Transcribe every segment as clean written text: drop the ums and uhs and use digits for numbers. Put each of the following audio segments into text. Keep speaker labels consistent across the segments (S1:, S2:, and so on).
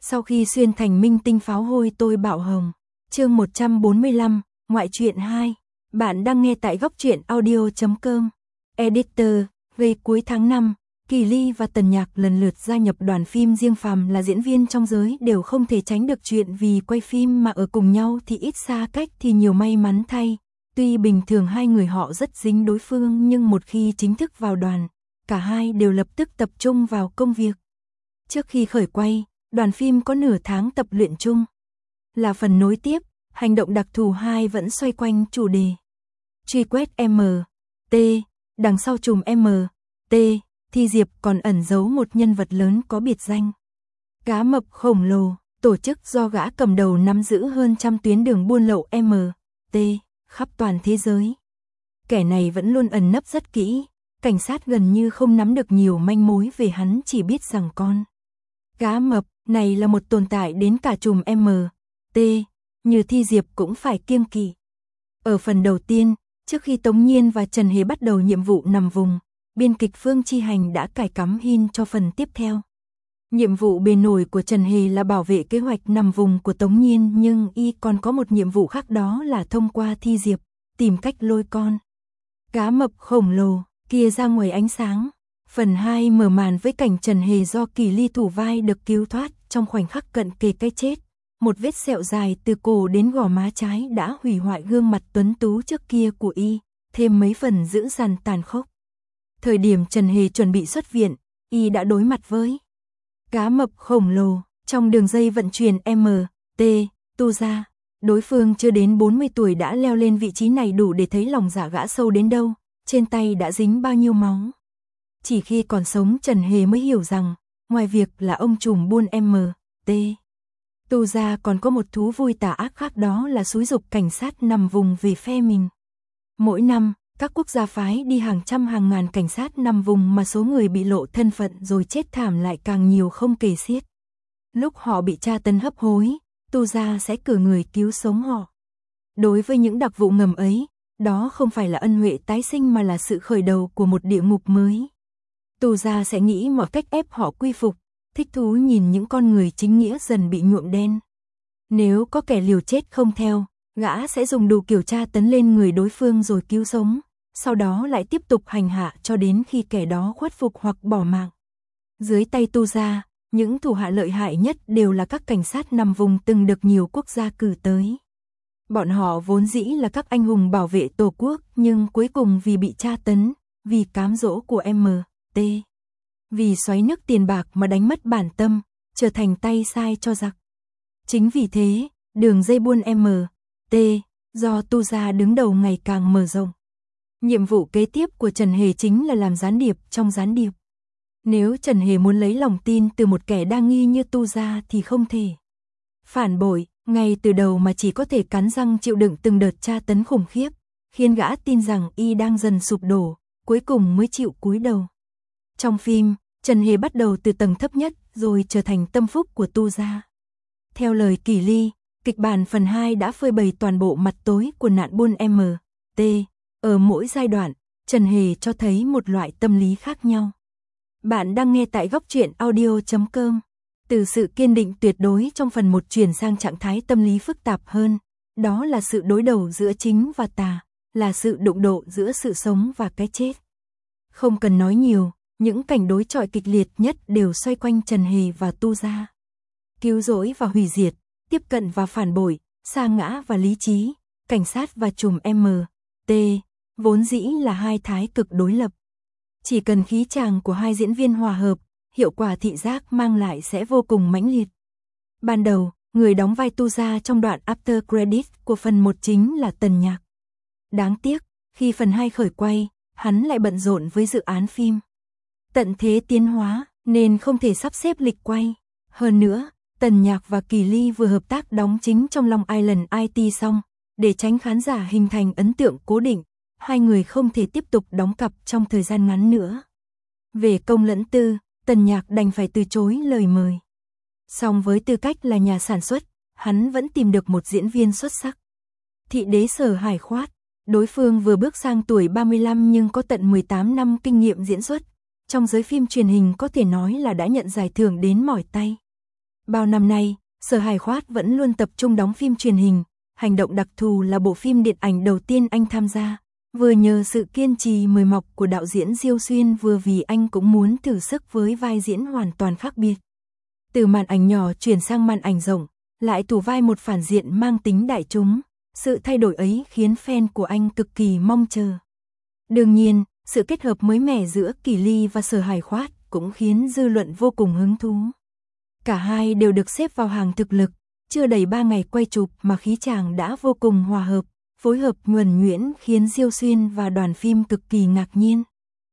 S1: Sau khi xuyên thành minh tinh pháo hôi tôi bạo hồng. Chương 145, ngoại truyện 2. Bạn đang nghe tại góc truyện audio.com. Editor, về cuối tháng 5, Kỳ Ly và Tần Nhạc lần lượt gia nhập đoàn phim riêng, phàm là diễn viên trong giới đều không thể tránh được chuyện vì quay phim mà ở cùng nhau thì ít xa cách thì nhiều. May mắn thay, tuy bình thường hai người họ rất dính đối phương nhưng một khi chính thức vào đoàn, cả hai đều lập tức tập trung vào công việc. Trước khi khởi quay, đoàn phim có nửa tháng tập luyện chung. Là phần nối tiếp, hành động đặc thù 2 vẫn xoay quanh chủ đề truy quét M.T. Đằng sau trùm M.T. Thi Diệp còn ẩn giấu một nhân vật lớn có biệt danh Cá Mập Khổng Lồ, tổ chức do gã cầm đầu nắm giữ hơn trăm tuyến đường buôn lậu M.T. khắp toàn thế giới. Kẻ này vẫn luôn ẩn nấp rất kỹ, cảnh sát gần như không nắm được nhiều manh mối về hắn, chỉ biết rằng con cá mập này là một tồn tại đến cả trùm M.T. như Thi Diệp cũng phải kiêng kỵ. Ở phần đầu tiên, trước khi Tống Nhiên và Trần Hề bắt đầu nhiệm vụ nằm vùng, biên kịch Phương Chi Hành đã cài cắm hin cho phần tiếp theo. Nhiệm vụ bề nổi của Trần Hề là bảo vệ kế hoạch nằm vùng của Tống Nhiên, nhưng y còn có một nhiệm vụ khác, đó là thông qua Thi Diệp, tìm cách lôi con cá mập khổng lồ kia ra ngoài ánh sáng. Phần 2 mở màn với cảnh Trần Hề do Kỳ Ly thủ vai được cứu thoát trong khoảnh khắc cận kề cái chết. Một vết sẹo dài từ cổ đến gò má trái đã hủy hoại gương mặt tuấn tú trước kia của y, thêm mấy phần dữ dằn tàn khốc. Thời điểm Trần Hề chuẩn bị xuất viện, y đã đối mặt với cá mập khổng lồ trong đường dây vận chuyển M.T. tu ra. Đối phương chưa đến 40 tuổi đã leo lên vị trí này, đủ để thấy lòng dạ gã sâu đến đâu, trên tay đã dính bao nhiêu máu. Chỉ khi còn sống Trần Hề mới hiểu rằng, ngoài việc là ông trùm buôn M.T. tu ra còn có một thú vui tà ác khác, đó là xúi giục cảnh sát nằm vùng về phe mình. Mỗi năm, các quốc gia phái đi hàng trăm hàng ngàn cảnh sát nằm vùng mà số người bị lộ thân phận rồi chết thảm lại càng nhiều không kể xiết. Lúc họ bị tra tấn hấp hối, tu ra sẽ cử người cứu sống họ. Đối với những đặc vụ ngầm ấy, đó không phải là ân huệ tái sinh mà là sự khởi đầu của một địa ngục mới. Tu ra sẽ nghĩ mọi cách ép họ quy phục, thích thú nhìn những con người chính nghĩa dần bị nhuộm đen. Nếu có kẻ liều chết không theo, gã sẽ dùng đủ kiểu tra tấn lên người đối phương rồi cứu sống, sau đó lại tiếp tục hành hạ cho đến khi kẻ đó khuất phục hoặc bỏ mạng. Dưới tay tu ra, những thủ hạ lợi hại nhất đều là các cảnh sát nằm vùng từng được nhiều quốc gia cử tới. Bọn họ vốn dĩ là các anh hùng bảo vệ tổ quốc, nhưng cuối cùng vì bị tra tấn, vì cám dỗ của M.T. vì xoáy nước tiền bạc mà đánh mất bản tâm, trở thành tay sai cho giặc. Chính vì thế, đường dây buôn M.T. do tu ra đứng đầu ngày càng mở rộng. Nhiệm vụ kế tiếp của Trần Hề chính là làm gián điệp trong gián điệp. Nếu Trần Hề muốn lấy lòng tin từ một kẻ đa nghi như tu ra thì không thể phản bội ngay từ đầu, mà chỉ có thể cắn răng chịu đựng từng đợt tra tấn khủng khiếp, khiến gã tin rằng y đang dần sụp đổ, cuối cùng mới chịu cúi đầu. Trong phim, Trần Hề bắt đầu từ tầng thấp nhất rồi trở thành tâm phúc của tu gia. Theo lời Kỳ Ly, kịch bản phần 2 đã phơi bày toàn bộ mặt tối của nạn buôn M.T. Ở mỗi giai đoạn, Trần Hề cho thấy một loại tâm lý khác nhau. Bạn đang nghe tại góc truyện audio.com. Từ sự kiên định tuyệt đối trong phần 1 chuyển sang trạng thái tâm lý phức tạp hơn, đó là sự đối đầu giữa chính và tà, là sự đụng độ giữa sự sống và cái chết. Không cần nói nhiều, những cảnh đối chọi kịch liệt nhất đều xoay quanh Trần Hề và tu gia. Cứu rỗi và hủy diệt, tiếp cận và phản bội, sa ngã và lý trí, cảnh sát và trùm M.T. vốn dĩ là hai thái cực đối lập. Chỉ cần khí chàng của hai diễn viên hòa hợp, hiệu quả thị giác mang lại sẽ vô cùng mãnh liệt. Ban đầu, người đóng vai tu gia trong đoạn after credit của phần 1 chính là Tần Nhạc. Đáng tiếc, khi phần 2 khởi quay, hắn lại bận rộn với dự án phim Tận Thế Tiến Hóa, nên không thể sắp xếp lịch quay. Hơn nữa, Tần Nhạc và Kỳ Ly vừa hợp tác đóng chính trong Long Island IT xong, để tránh khán giả hình thành ấn tượng cố định, hai người không thể tiếp tục đóng cặp trong thời gian ngắn nữa. Về công lẫn tư, Tần Nhạc đành phải từ chối lời mời. Song với tư cách là nhà sản xuất, hắn vẫn tìm được một diễn viên xuất sắc. Thị Đế Sở Hải Khoát, đối phương vừa bước sang tuổi 35 nhưng có tận 18 năm kinh nghiệm diễn xuất. Trong giới phim truyền hình có thể nói là đã nhận giải thưởng đến mỏi tay. Bao năm nay, Sở Hải Khoát vẫn luôn tập trung đóng phim truyền hình, Hành động đặc thù là bộ phim điện ảnh đầu tiên anh tham gia. Vừa nhờ sự kiên trì mời mọc của đạo diễn Diêu Xuyên, vừa vì anh cũng muốn thử sức với vai diễn hoàn toàn khác biệt. Từ màn ảnh nhỏ chuyển sang màn ảnh rộng, lại thủ vai một phản diện mang tính đại chúng, sự thay đổi ấy khiến fan của anh cực kỳ mong chờ. Đương nhiên, sự kết hợp mới mẻ giữa Kỳ Ly và Sở Hải Khoát cũng khiến dư luận vô cùng hứng thú. Cả hai đều được xếp vào hàng thực lực, chưa đầy 3 ngày quay chụp mà khí chàng đã vô cùng hòa hợp, phối hợp nhuần nhuyễn khiến Diêu Xuyên và đoàn phim cực kỳ ngạc nhiên.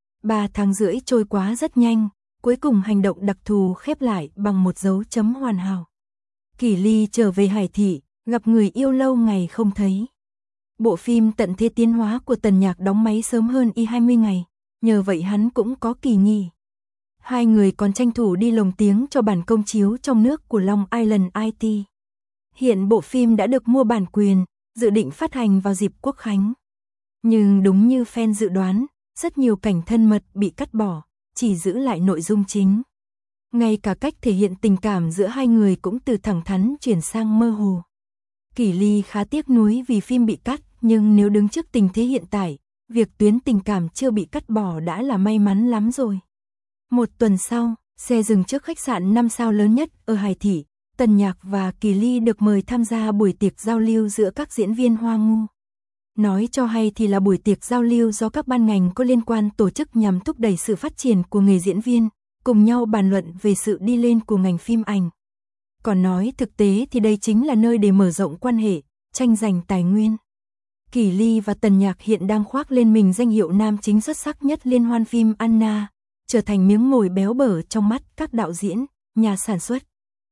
S1: 3 tháng rưỡi trôi quá rất nhanh, cuối cùng hành động đặc thù khép lại bằng một dấu chấm hoàn hảo. Kỳ Ly trở về Hải Thị, gặp người yêu lâu ngày không thấy. Bộ phim Tận Thế Tiến Hóa của Tần Nhạc đóng máy sớm hơn y 20 ngày, nhờ vậy hắn cũng có kỳ nghỉ. Hai người còn tranh thủ đi lồng tiếng cho bản công chiếu trong nước của Long Island IT. Hiện bộ phim đã được mua bản quyền, dự định phát hành vào dịp Quốc khánh. Nhưng đúng như fan dự đoán, rất nhiều cảnh thân mật bị cắt bỏ, chỉ giữ lại nội dung chính. Ngay cả cách thể hiện tình cảm giữa hai người cũng từ thẳng thắn chuyển sang mơ hồ. Kỳ Ly khá tiếc nuối vì phim bị cắt, nhưng nếu đứng trước tình thế hiện tại, việc tuyến tình cảm chưa bị cắt bỏ đã là may mắn lắm rồi. Một tuần sau, xe dừng trước khách sạn 5 sao lớn nhất ở Hải Thị, Tần Nhạc và Kỳ Ly được mời tham gia buổi tiệc giao lưu giữa các diễn viên Hoa Ngu. Nói cho hay thì là buổi tiệc giao lưu do các ban ngành có liên quan tổ chức nhằm thúc đẩy sự phát triển của nghề diễn viên, cùng nhau bàn luận về sự đi lên của ngành phim ảnh. Còn nói thực tế thì đây chính là nơi để mở rộng quan hệ, tranh giành tài nguyên. Kỳ Ly và Tần Nhạc hiện đang khoác lên mình danh hiệu nam chính xuất sắc nhất liên hoan phim Anna, trở thành miếng mồi béo bở trong mắt các đạo diễn, nhà sản xuất.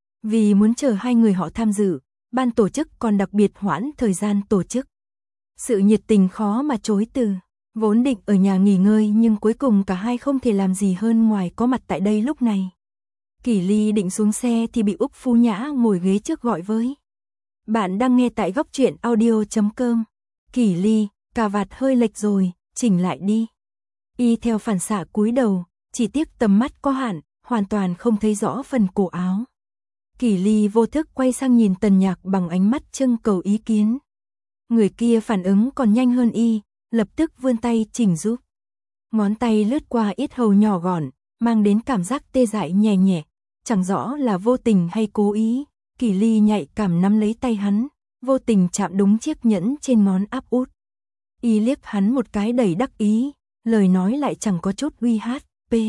S1: Vì muốn chờ hai người họ tham dự, ban tổ chức còn đặc biệt hoãn thời gian tổ chức. Sự nhiệt tình khó mà chối từ, vốn định ở nhà nghỉ ngơi nhưng cuối cùng cả hai không thể làm gì hơn ngoài có mặt tại đây lúc này. Kỳ Ly định xuống xe thì bị Úc Phú Nhã ngồi ghế trước gọi với. Bạn đang nghe tại góc truyện audio.com. Kỳ Ly, cà vạt hơi lệch rồi, chỉnh lại đi. Y theo phản xạ cúi đầu, chỉ tiếc tầm mắt có hạn, hoàn toàn không thấy rõ phần cổ áo. Kỳ Ly vô thức quay sang nhìn Tần Nhạc bằng ánh mắt trưng cầu ý kiến. Người kia phản ứng còn nhanh hơn y, lập tức vươn tay chỉnh giúp. Ngón tay lướt qua yết hầu nhỏ gọn, mang đến cảm giác tê dại nhẹ nhẹ, chẳng rõ là vô tình hay cố ý. Kỳ Ly nhạy cảm nắm lấy tay hắn, vô tình chạm đúng chiếc nhẫn trên ngón áp út. Y liếc hắn một cái đầy đắc ý, lời nói lại chẳng có chút uy hát.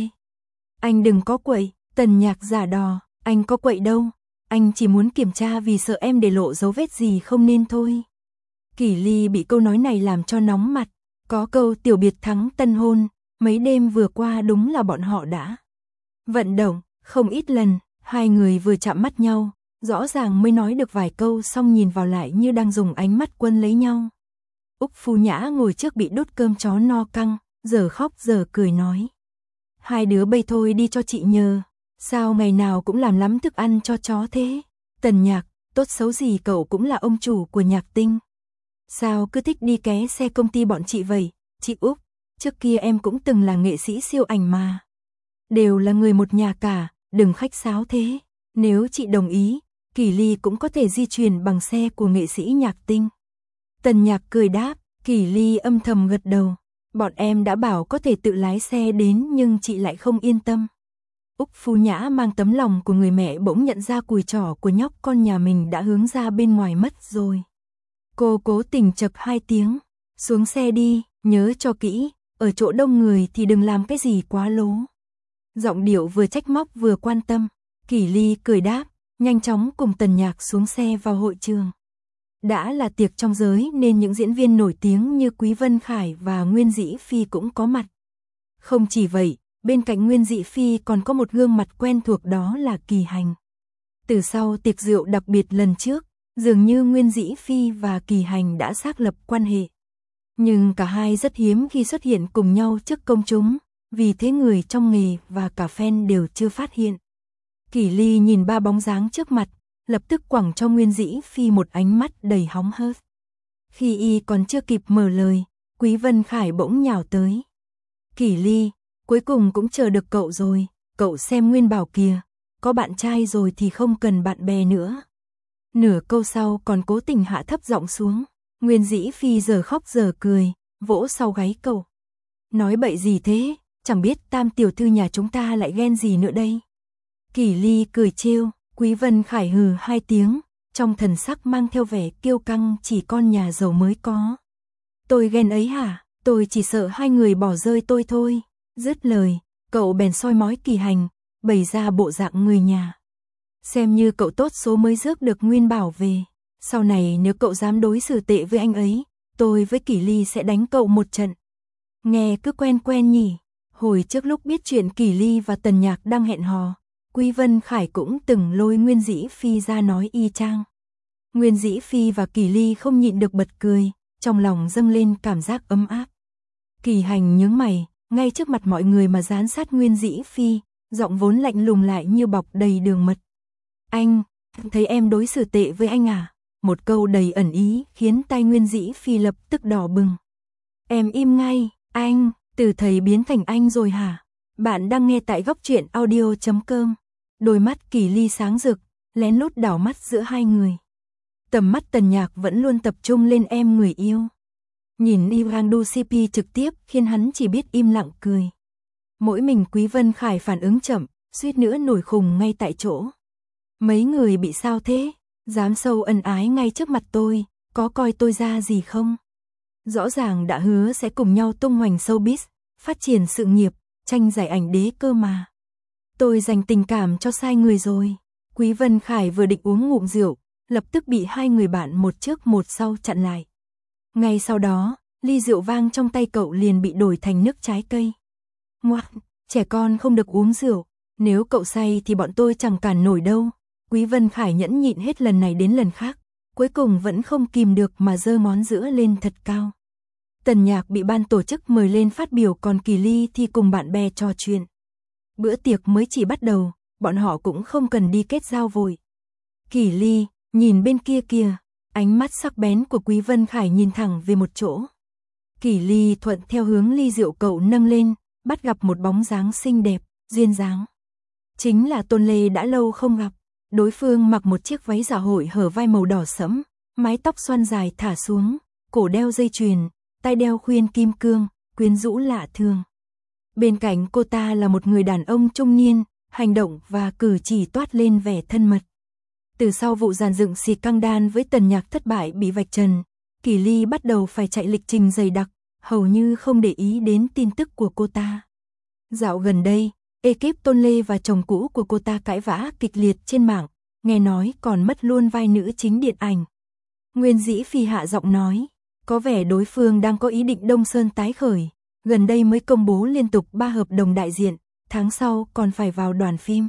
S1: Anh đừng có quậy, Tần Nhạc giả đò, anh có quậy đâu, anh chỉ muốn kiểm tra vì sợ em để lộ dấu vết gì không nên thôi. Kỳ Ly bị câu nói này làm cho nóng mặt, có câu tiểu biệt thắng tân hôn, mấy đêm vừa qua đúng là bọn họ đã vận động, không ít lần, hai người vừa chạm mắt nhau, rõ ràng mới nói được vài câu xong nhìn vào lại như đang dùng ánh mắt quân lấy nhau. Úc Phú Nhã ngồi trước bị đút cơm chó no căng, giờ khóc giờ cười nói. Hai đứa bây thôi đi cho chị nhờ, sao ngày nào cũng làm lắm thức ăn cho chó thế? Tần Nhạc, tốt xấu gì cậu cũng là ông chủ của Nhạc Tinh. Sao cứ thích đi ké xe công ty bọn chị vậy? Chị Úc, trước kia em cũng từng là nghệ sĩ siêu ảnh mà. Đều là người một nhà cả, đừng khách sáo thế. Nếu chị đồng ý, Kỳ Ly cũng có thể di chuyển bằng xe của nghệ sĩ Nhạc Tinh. Tần Nhạc cười đáp, Kỳ Ly âm thầm gật đầu. Bọn em đã bảo có thể tự lái xe đến nhưng chị lại không yên tâm. Úc Phú Nhã mang tấm lòng của người mẹ bỗng nhận ra cùi trỏ của nhóc con nhà mình đã hướng ra bên ngoài mất rồi. Cô cố tình chậc 2 tiếng, xuống xe đi, nhớ cho kỹ, ở chỗ đông người thì đừng làm cái gì quá lố. Giọng điệu vừa trách móc vừa quan tâm, Kỳ Ly cười đáp, nhanh chóng cùng Tần Nhạc xuống xe vào hội trường. Đã là tiệc trong giới nên những diễn viên nổi tiếng như Quý Vân Khải và Nguyên Dĩ Phi cũng có mặt. Không chỉ vậy, bên cạnh Nguyên Dĩ Phi còn có một gương mặt quen thuộc, đó là Kỳ Hành. Từ sau tiệc rượu đặc biệt lần trước, dường như Nguyên Dĩ Phi và Kỳ Hành đã xác lập quan hệ. Nhưng cả hai rất hiếm khi xuất hiện cùng nhau trước công chúng, vì thế người trong nghề và cả fan đều chưa phát hiện. Kỳ Ly nhìn ba bóng dáng trước mặt, lập tức quẳng cho Nguyên Dĩ Phi một ánh mắt đầy hóng hớt. Khi y còn chưa kịp mở lời, Quý Vân Khải bỗng nhào tới. Kỳ Ly, cuối cùng cũng chờ được cậu rồi, cậu xem Nguyên Bảo kìa, có bạn trai rồi thì không cần bạn bè nữa. Nửa câu sau còn cố tình hạ thấp giọng xuống. Nguyên Dĩ Phi giờ khóc giờ cười, vỗ sau gáy cậu. Nói bậy gì thế, chẳng biết Tam tiểu thư nhà chúng ta lại ghen gì nữa đây. Kỷ Ly cười trêu, Quý Vân Khải hừ hai tiếng, trong thần sắc mang theo vẻ kiêu căng chỉ con nhà giàu mới có. Tôi ghen ấy hả, tôi chỉ sợ hai người bỏ rơi tôi thôi. Dứt lời, cậu bèn soi mói Kỳ Hành, bày ra bộ dạng người nhà. Xem như cậu tốt số mới rước được Nguyên Bảo về. Sau này nếu cậu dám đối xử tệ với anh ấy, tôi với Kỷ Ly sẽ đánh cậu một trận. Nghe cứ quen quen nhỉ. Hồi trước lúc biết chuyện Kỷ Ly và Tần Nhạc đang hẹn hò, Quý Vân Khải cũng từng lôi Nguyên Dĩ Phi ra nói y chang. Nguyên Dĩ Phi và Kỷ Ly không nhịn được bật cười, trong lòng dâng lên cảm giác ấm áp. Kỳ Hành nhướng mày, ngay trước mặt mọi người mà dán sát Nguyên Dĩ Phi, giọng vốn lạnh lùng lại như bọc đầy đường mật. Anh, thấy em đối xử tệ với anh à? Một câu đầy ẩn ý khiến tai Nguyên Dĩ Phi lập tức đỏ bừng. Em im ngay, anh, từ thầy biến thành anh rồi hả? Bạn đang nghe tại góc truyện audio.com. Đôi mắt Kỳ Ly sáng rực, lén lút đảo mắt giữa hai người. Tầm mắt Tần Nhạc vẫn luôn tập trung lên em người yêu. Nhìn Ivan Du CP trực tiếp khiến hắn chỉ biết im lặng cười. Mỗi mình Quý Vân Khải phản ứng chậm, suýt nữa nổi khùng ngay tại chỗ. Mấy người bị sao thế? Dám sâu ân ái ngay trước mặt tôi, có coi tôi ra gì không? Rõ ràng đã hứa sẽ cùng nhau tung hoành showbiz, phát triển sự nghiệp, tranh giải ảnh đế cơ mà. Tôi dành tình cảm cho sai người rồi. Quý Vân Khải vừa định uống ngụm rượu, lập tức bị hai người bạn một trước một sau chặn lại. Ngay sau đó, ly rượu vang trong tay cậu liền bị đổi thành nước trái cây. Ngoan, trẻ con không được uống rượu, nếu cậu say thì bọn tôi chẳng cản nổi đâu. Quý Vân Khải nhẫn nhịn hết lần này đến lần khác, cuối cùng vẫn không kìm được mà giơ ngón giữa lên thật cao. Tần Nhạc bị ban tổ chức mời lên phát biểu, còn Kỳ Ly thì cùng bạn bè trò chuyện. Bữa tiệc mới chỉ bắt đầu, bọn họ cũng không cần đi kết giao vội. Kỳ Ly, nhìn bên kia kìa, ánh mắt sắc bén của Quý Vân Khải nhìn thẳng về một chỗ. Kỳ Ly thuận theo hướng ly rượu cậu nâng lên, bắt gặp một bóng dáng xinh đẹp, duyên dáng. Chính là Tôn Lê đã lâu không gặp. Đối phương mặc một chiếc váy dạ hội hở vai màu đỏ sẫm, mái tóc xoăn dài thả xuống, cổ đeo dây chuyền, tai đeo khuyên kim cương, quyến rũ lạ thường. Bên cạnh cô ta là một người đàn ông trung niên, hành động và cử chỉ toát lên vẻ thân mật. Từ sau vụ dàn dựng xì căng đan với Tần Nhạc thất bại bị vạch trần, Kỳ Ly bắt đầu phải chạy lịch trình dày đặc, hầu như không để ý đến tin tức của cô ta. Dạo gần đây, ekip Tôn Lê và chồng cũ của cô ta cãi vã kịch liệt trên mạng, nghe nói còn mất luôn vai nữ chính điện ảnh. Nguyên Dĩ Phi hạ giọng nói, có vẻ đối phương đang có ý định Đông Sơn tái khởi, gần đây mới công bố liên tục 3 hợp đồng đại diện, tháng sau còn phải vào đoàn phim.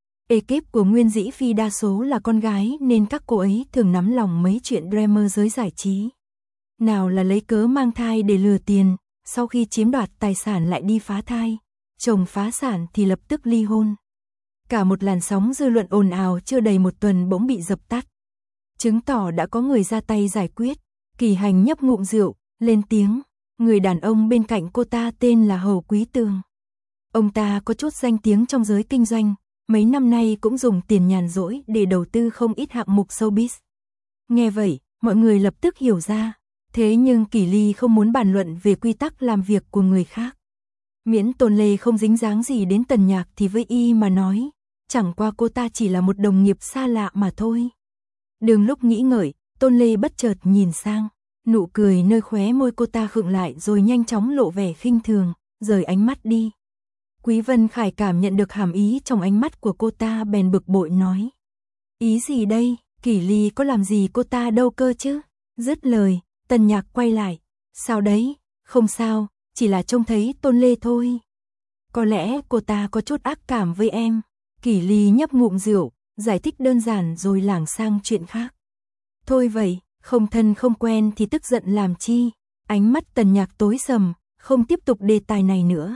S1: Ekip của Nguyên Dĩ Phi đa số là con gái nên các cô ấy thường nắm lòng mấy chuyện drama giới giải trí. Nào là lấy cớ mang thai để lừa tiền, sau khi chiếm đoạt tài sản lại đi phá thai, chồng phá sản thì lập tức ly hôn. Cả một làn sóng dư luận ồn ào chưa đầy một tuần bỗng bị dập tắt. Chứng tỏ đã có người ra tay giải quyết. Kỳ Hành nhấp ngụm rượu, lên tiếng. Người đàn ông bên cạnh cô ta tên là Hầu Quý Tường. Ông ta có chút danh tiếng trong giới kinh doanh, mấy năm nay cũng dùng tiền nhàn rỗi để đầu tư không ít hạng mục showbiz. Nghe vậy, mọi người lập tức hiểu ra. Thế nhưng Kỳ Ly không muốn bàn luận về quy tắc làm việc của người khác. Miễn Tôn Lê không dính dáng gì đến Tần Nhạc thì với y mà nói, chẳng qua cô ta chỉ là một đồng nghiệp xa lạ mà thôi. Đường lúc nghĩ ngợi, Tôn Lê bất chợt nhìn sang, nụ cười nơi khóe môi cô ta khựng lại rồi nhanh chóng lộ vẻ khinh thường, rời ánh mắt đi. Quý Vân Khải cảm nhận được hàm ý trong ánh mắt của cô ta bèn bực bội nói. Ý gì đây, Kỳ Ly có làm gì cô ta đâu cơ chứ? Dứt lời, Tần Nhạc quay lại. Sao đấy, không sao, chỉ là trông thấy Tôn Lê thôi. Có lẽ cô ta có chút ác cảm với em. Kỳ Ly nhấp ngụm rượu, giải thích đơn giản rồi lảng sang chuyện khác. Thôi vậy, không thân không quen thì tức giận làm chi? Ánh mắt Tần Nhạc tối sầm, không tiếp tục đề tài này nữa.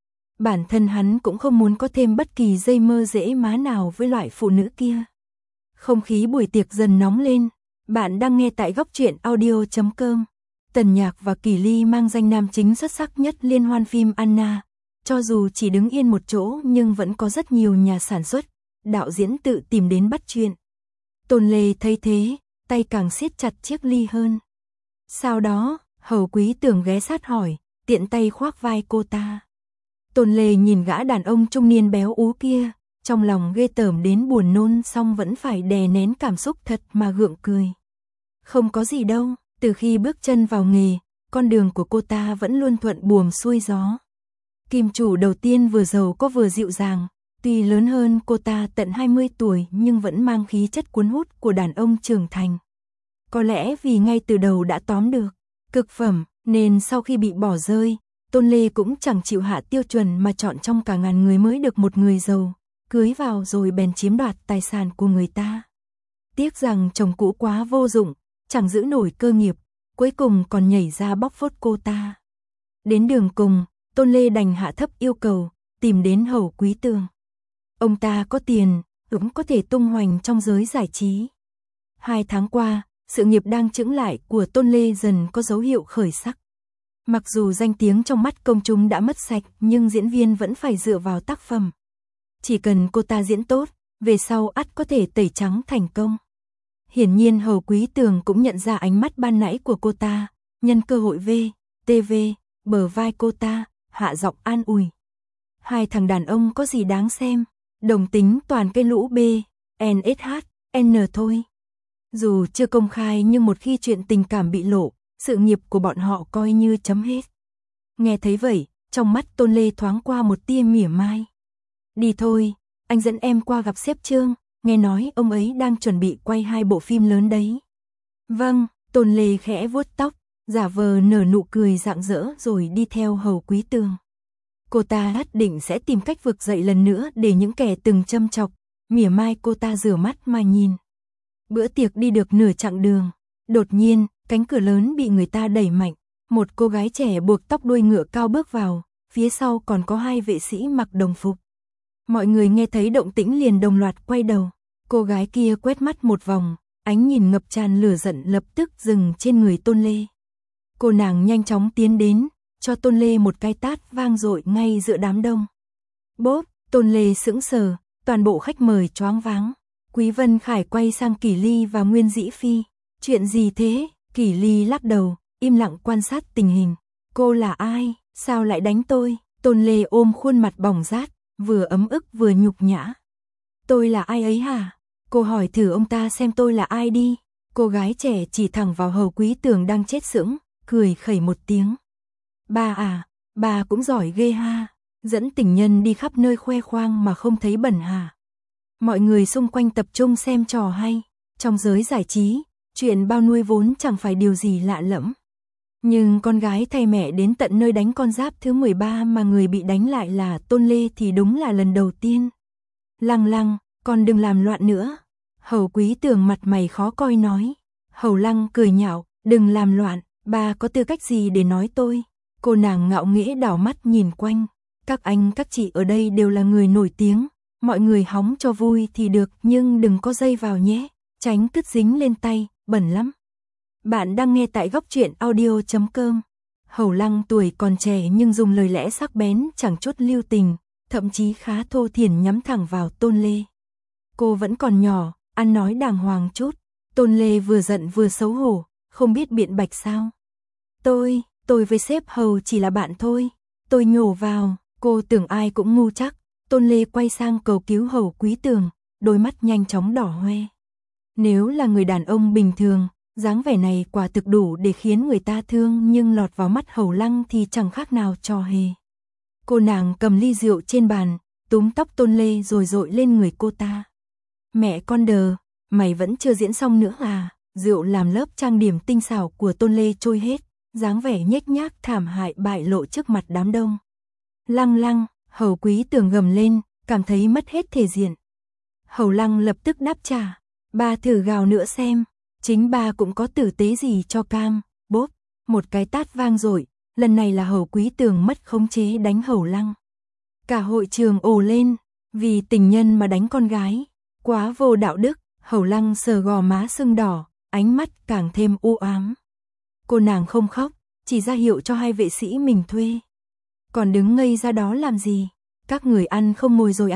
S1: Bản thân hắn cũng không muốn có thêm bất kỳ dây mơ dễ má nào với loại phụ nữ kia. Không khí buổi tiệc dần nóng lên. Bạn đang nghe tại góc truyện audio.com. Tần Nhạc và Kỳ Ly mang danh nam chính xuất sắc nhất liên hoan phim Anna. Cho dù chỉ đứng yên một chỗ nhưng vẫn có rất nhiều nhà sản xuất, đạo diễn tự tìm đến bắt chuyện. Tôn Lê thấy thế, tay càng siết chặt chiếc ly hơn. Sau đó, Hầu Quý Tường ghé sát hỏi, tiện tay khoác vai cô ta. Tôn Lê nhìn gã đàn ông trung niên béo ú kia, trong lòng ghê tởm đến buồn nôn, xong vẫn phải đè nén cảm xúc thật mà gượng cười. Không có gì đâu, từ khi bước chân vào nghề, con đường của cô ta vẫn luôn thuận buồm xuôi gió. Kim chủ đầu tiên vừa giàu có vừa dịu dàng, tuy lớn hơn cô ta tận 20 tuổi nhưng vẫn mang khí chất cuốn hút của đàn ông trưởng thành. Có lẽ vì ngay từ đầu đã tóm được cực phẩm, nên sau khi bị bỏ rơi, Tôn Lê cũng chẳng chịu hạ tiêu chuẩn mà chọn trong cả ngàn người mới được một người giàu, cưới vào rồi bèn chiếm đoạt tài sản của người ta. Tiếc rằng chồng cũ quá vô dụng, chẳng giữ nổi cơ nghiệp, cuối cùng còn nhảy ra bóc phốt cô ta. Đến đường cùng, Tôn Lê đành hạ thấp yêu cầu, tìm đến Hầu Quý Tường. Ông ta có tiền, cũng có thể tung hoành trong giới giải trí. 2 tháng qua, sự nghiệp đang chững lại của Tôn Lê dần có dấu hiệu khởi sắc. Mặc dù danh tiếng trong mắt công chúng đã mất sạch, nhưng diễn viên vẫn phải dựa vào tác phẩm. Chỉ cần cô ta diễn tốt, về sau ắt có thể tẩy trắng thành công. Hiển nhiên Hầu Quý Tường cũng nhận ra ánh mắt ban nãy của cô ta, nhân cơ hội TV, bờ vai cô ta, hạ giọng an ủi. 2 thằng đàn ông có gì đáng xem, đồng tính toàn cái lũ BNSHN thôi. Dù chưa công khai nhưng một khi chuyện tình cảm bị lộ, sự nghiệp của bọn họ coi như chấm hết. Nghe thấy vậy, trong mắt Tôn Lê thoáng qua một tia mỉa mai. Đi thôi, anh dẫn em qua gặp sếp Trương, nghe nói ông ấy đang chuẩn bị quay 2 bộ phim lớn đấy. Vâng, Tôn Lê khẽ vuốt tóc, giả vờ nở nụ cười rạng rỡ rồi đi theo Hầu Quý Tường. Cô ta nhất định sẽ tìm cách vực dậy lần nữa để những kẻ từng châm chọc, mỉa mai cô ta rửa mắt mà nhìn. Bữa tiệc đi được nửa chặng đường, đột nhiên, cánh cửa lớn bị người ta đẩy mạnh, một cô gái trẻ buộc tóc đuôi ngựa cao bước vào, phía sau còn có 2 vệ sĩ mặc đồng phục. Mọi người nghe thấy động tĩnh liền đồng loạt quay đầu, cô gái kia quét mắt một vòng, ánh nhìn ngập tràn lửa giận lập tức dừng trên người Tôn Lê. Cô nàng nhanh chóng tiến đến, cho Tôn Lê một cái tát vang dội ngay giữa đám đông. Bốp, Tôn Lê sững sờ, toàn bộ khách mời choáng váng. Quý Vân Khải quay sang Kỷ Ly và Nguyên Dĩ Phi. Chuyện gì thế? Kỷ Ly lắc đầu, im lặng quan sát tình hình. Cô là ai? Sao lại đánh tôi? Tôn Lê ôm khuôn mặt bỏng rát, vừa ấm ức vừa nhục nhã. Tôi là ai ấy hả? Cô hỏi thử ông ta xem tôi là ai đi. Cô gái trẻ chỉ thẳng vào Hầu Quý Tường đang chết sững, cười khẩy một tiếng. Bà à, bà cũng giỏi ghê ha. Dẫn tình nhân đi khắp nơi khoe khoang mà không thấy bẩn hả? Mọi người xung quanh tập trung xem trò hay. Trong giới giải trí, chuyện bao nuôi vốn chẳng phải điều gì lạ lẫm. Nhưng con gái thay mẹ đến tận nơi đánh con giáp thứ 13 mà người bị đánh lại là Tôn Lê thì đúng là lần đầu tiên. Lăng Lăng, con đừng làm loạn nữa. Hầu Quý Tường mặt mày khó coi nói. Hầu Lăng cười nhạo, đừng làm loạn, bà có tư cách gì để nói tôi? Cô nàng ngạo nghễ đảo mắt nhìn quanh. Các anh các chị ở đây đều là người nổi tiếng. Mọi người hóng cho vui thì được nhưng đừng có dây vào nhé. Tránh cứt dính lên tay, bẩn lắm. Bạn đang nghe tại góc truyện audio.com. Hầu Lăng tuổi còn trẻ nhưng dùng lời lẽ sắc bén chẳng chút lưu tình, thậm chí khá thô thiển nhắm thẳng vào Tôn Lê. Cô vẫn còn nhỏ, ăn nói đàng hoàng chút. Tôn Lê vừa giận vừa xấu hổ, không biết biện bạch sao. Tôi với sếp Hầu chỉ là bạn thôi. Tôi nhổ vào, cô tưởng ai cũng ngu chắc. Tôn Lê quay sang cầu cứu Hầu Quý Tường, đôi mắt nhanh chóng đỏ hoe. Nếu là người đàn ông bình thường, dáng vẻ này quả thực đủ để khiến người ta thương, nhưng lọt vào mắt Hầu Lăng thì chẳng khác nào trò hề. Cô nàng cầm ly rượu trên bàn, túm tóc Tôn Lê rồi dội lên người cô ta. Mẹ con đờ, mày vẫn chưa diễn xong nữa à? Rượu làm lớp trang điểm tinh xảo của Tôn Lê trôi hết, dáng vẻ nhếch nhác thảm hại bại lộ trước mặt đám đông. Lăng Lăng, Hầu Quý Tường gầm lên, cảm thấy mất hết thể diện. Hầu Lăng lập tức đáp trả, bà thử gào nữa xem, chính bà cũng có tử tế gì cho cam. Bốp, một cái tát vang dội, lần này là Hầu Quý Tường mất khống chế đánh Hầu Lăng. Cả hội trường ồ lên, vì tình nhân mà đánh con gái, quá vô đạo đức. Hầu Lăng sờ gò má sưng đỏ, ánh mắt càng thêm u ám. Cô nàng không khóc, chỉ ra hiệu cho 2 vệ sĩ mình thuê. Còn đứng ngây ra đó làm gì? Các người ăn không mồi rồi à?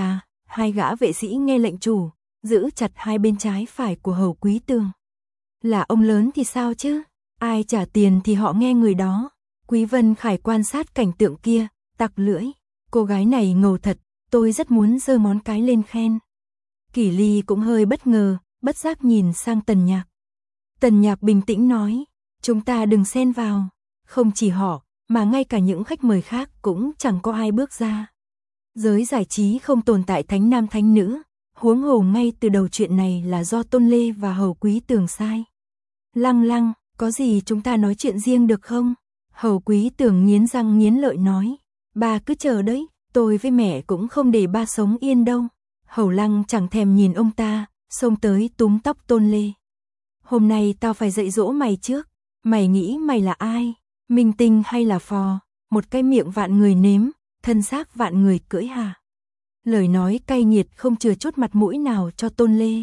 S1: Hai gã vệ sĩ nghe lệnh chủ, giữ chặt hai bên trái phải của Hầu Quý Tường. Là ông lớn thì sao chứ? Ai trả tiền thì họ nghe người đó. Quý Vân Khải quan sát cảnh tượng kia, tặc lưỡi. Cô gái này ngầu thật, tôi rất muốn giơ ngón cái lên khen. Kỷ Ly cũng hơi bất ngờ, bất giác nhìn sang Tần Nhạc. Tần Nhạc bình tĩnh nói, chúng ta đừng xen vào. Không chỉ họ, mà ngay cả những khách mời khác cũng chẳng có ai bước ra. Giới giải trí không tồn tại thánh nam thánh nữ, huống hồ ngay từ đầu chuyện này là do Tôn Lê và Hầu Quý Tường sai. Lăng Lăng, có gì chúng ta nói chuyện riêng được không? Hầu Quý Tường nghiến răng nghiến lợi nói, bà cứ chờ đấy, tôi với mẹ cũng không để ba sống yên đâu. Hầu Lăng chẳng thèm nhìn ông ta, xông tới túm tóc Tôn Lê. Hôm nay tao phải dạy dỗ mày trước, mày nghĩ mày là ai? Minh tinh hay là phò? Một cái miệng vạn người nếm, thân xác vạn người cưỡi hả? Lời nói cay nghiệt không chừa chút mặt mũi nào cho Tôn Lê.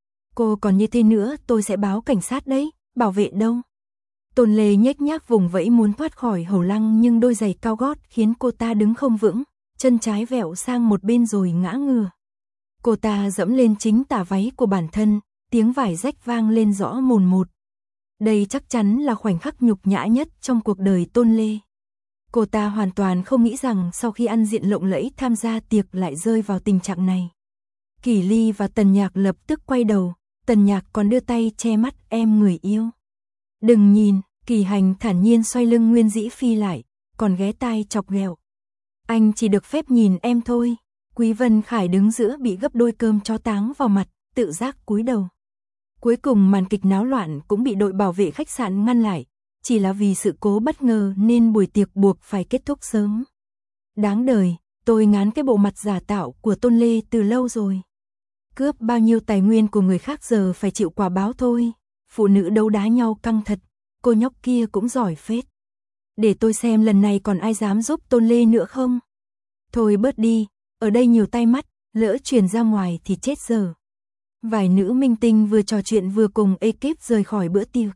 S1: Cô còn như thế nữa tôi sẽ báo cảnh sát đấy, bảo vệ đâu? Tôn Lê nhếch nhác vùng vẫy muốn thoát khỏi Hầu Lăng nhưng đôi giày cao gót khiến cô ta đứng không vững, chân trái vẹo sang một bên rồi ngã ngửa. Cô ta dẫm lên chính tà váy của bản thân, tiếng vải rách vang lên rõ mồn một. Đây chắc chắn là khoảnh khắc nhục nhã nhất trong cuộc đời Tôn Lê. Cô ta hoàn toàn không nghĩ rằng sau khi ăn diện lộng lẫy tham gia tiệc lại rơi vào tình trạng này. Kỷ Ly và Tần Nhạc lập tức quay đầu, Tần Nhạc còn đưa tay che mắt em người yêu. Đừng nhìn, Kỳ Hành thản nhiên xoay lưng Nguyên Dĩ Phi lại, còn ghé tai chọc ghẹo. Anh chỉ được phép nhìn em thôi. Quý Vân Khải đứng giữa bị gấp đôi cơm chó táng vào mặt, tự giác cúi đầu. Cuối cùng màn kịch náo loạn cũng bị đội bảo vệ khách sạn ngăn lại, chỉ là vì sự cố bất ngờ nên buổi tiệc buộc phải kết thúc sớm. Đáng đời, tôi ngán cái bộ mặt giả tạo của Tôn Lê từ lâu rồi. Cướp bao nhiêu tài nguyên của người khác giờ phải chịu quả báo thôi. Phụ nữ đấu đá nhau căng thật, cô nhóc kia cũng giỏi phết. Để tôi xem lần này còn ai dám giúp Tôn Lê nữa không? Thôi bớt đi, ở đây nhiều tai mắt, lỡ truyền ra ngoài thì chết giờ. Vài nữ minh tinh vừa trò chuyện vừa cùng ekip rời khỏi bữa tiệc.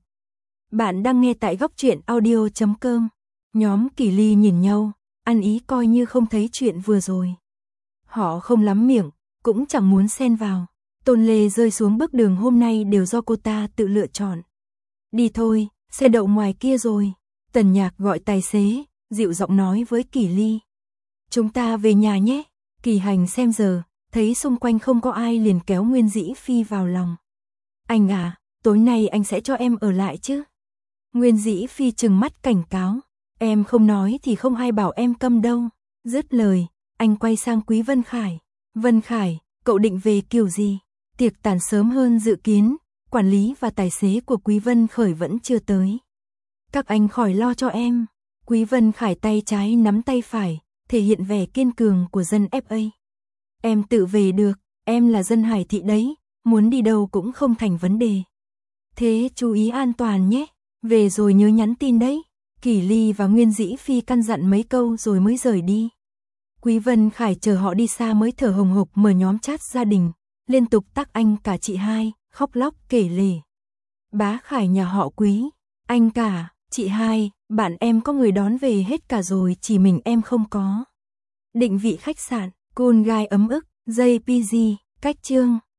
S1: Bạn đang nghe tại góc truyện audio.com. Nhóm Kỷ Ly nhìn nhau, ăn ý coi như không thấy chuyện vừa rồi. Họ không lắm miệng, cũng chẳng muốn xen vào. Tôn Lê rơi xuống bước đường hôm nay đều do cô ta tự lựa chọn. Đi thôi, xe đậu ngoài kia rồi. Tần Nhạc gọi tài xế, dịu giọng nói với Kỷ Ly. Chúng ta về nhà nhé. Kỳ Hành xem giờ, thấy xung quanh không có ai liền kéo Nguyên Dĩ Phi vào lòng. Anh à, tối nay anh sẽ cho em ở lại chứ? Nguyên Dĩ Phi trừng mắt cảnh cáo. Em không nói thì không ai bảo em câm đâu. Dứt lời, anh quay sang Quý Vân Khải. Vân Khải, cậu định về kiểu gì? Tiệc tàn sớm hơn dự kiến, quản lý và tài xế của Quý Vân Khởi vẫn chưa tới. Các anh khỏi lo cho em. Quý Vân Khải tay trái nắm tay phải, thể hiện vẻ kiên cường của dân FA. Em tự về được, em là dân Hải Thị đấy, muốn đi đâu cũng không thành vấn đề. Thế chú ý an toàn nhé, về rồi nhớ nhắn tin đấy. Kỷ Ly và Nguyên Dĩ Phi căn dặn mấy câu rồi mới rời đi. Quý Vân Khải chờ họ đi xa mới thở hồng hộc mở nhóm chat gia đình, liên tục tag anh cả chị hai, khóc lóc kể lể. Bá Khải nhà họ Quý, anh cả, chị hai, bạn em có người đón về hết cả rồi, chỉ mình em không có. Định vị khách sạn, cool guy ấm ức, JPG, cách chương.